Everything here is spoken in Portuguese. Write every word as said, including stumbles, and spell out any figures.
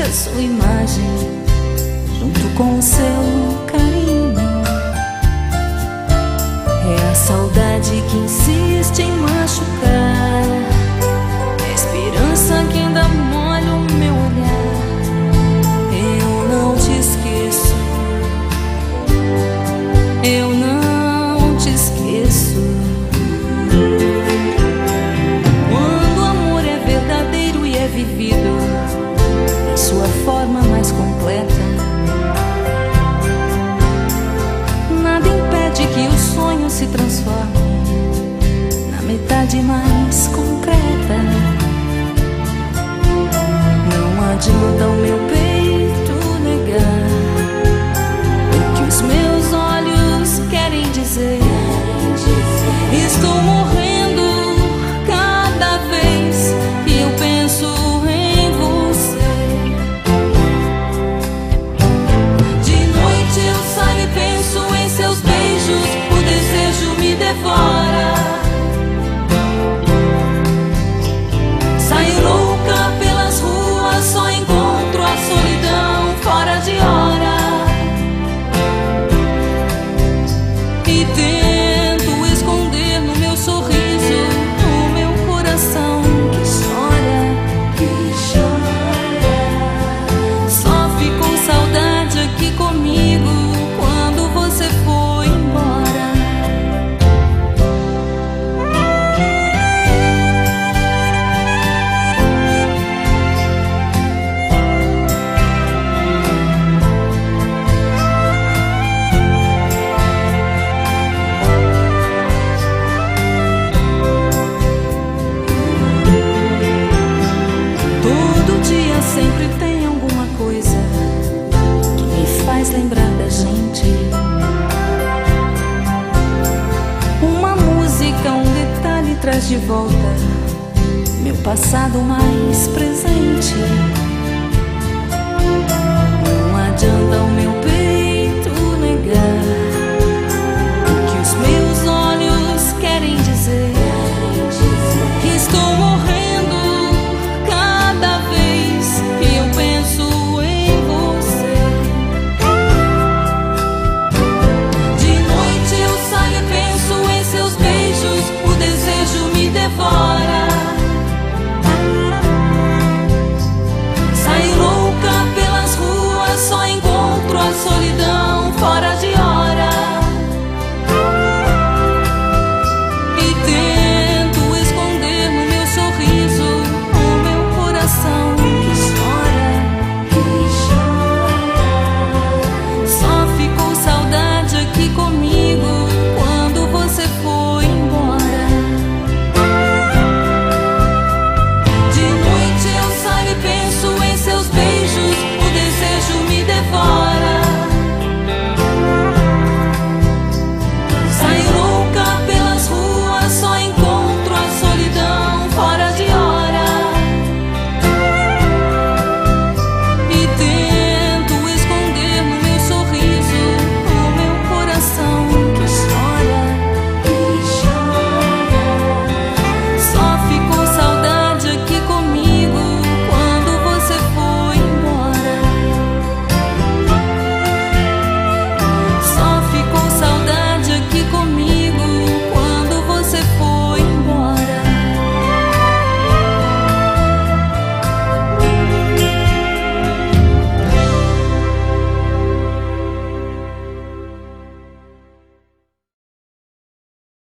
da sua imagem, junto com o seu carinho. É a saudade que insiste em machucar, é a esperança que ainda molha o meu olhar. Eu não te esqueço, eu não te esqueço. Quando o amor é verdadeiro e é vivido em sua forma mais completa, nada impede que o sonho se transforme na metade mais concreta. Não adianta o meu peito negar o que os meus olhos querem dizer. Estou morrendo cada vez que eu penso em você. De noite eu saio e penso em seus beijos, o desejo me devora. Saio louca pelas ruas, só encontro a solidão fora de hora. E tento esconder no meu sorriso o meu coração que chora, que chora. Só ficou saudade aqui comigo quando você foi embora. Todo dia sempre tem alguma coisa que me faz lembrar da gente. Uma música, um detalhe traz de volta meu passado mais presente.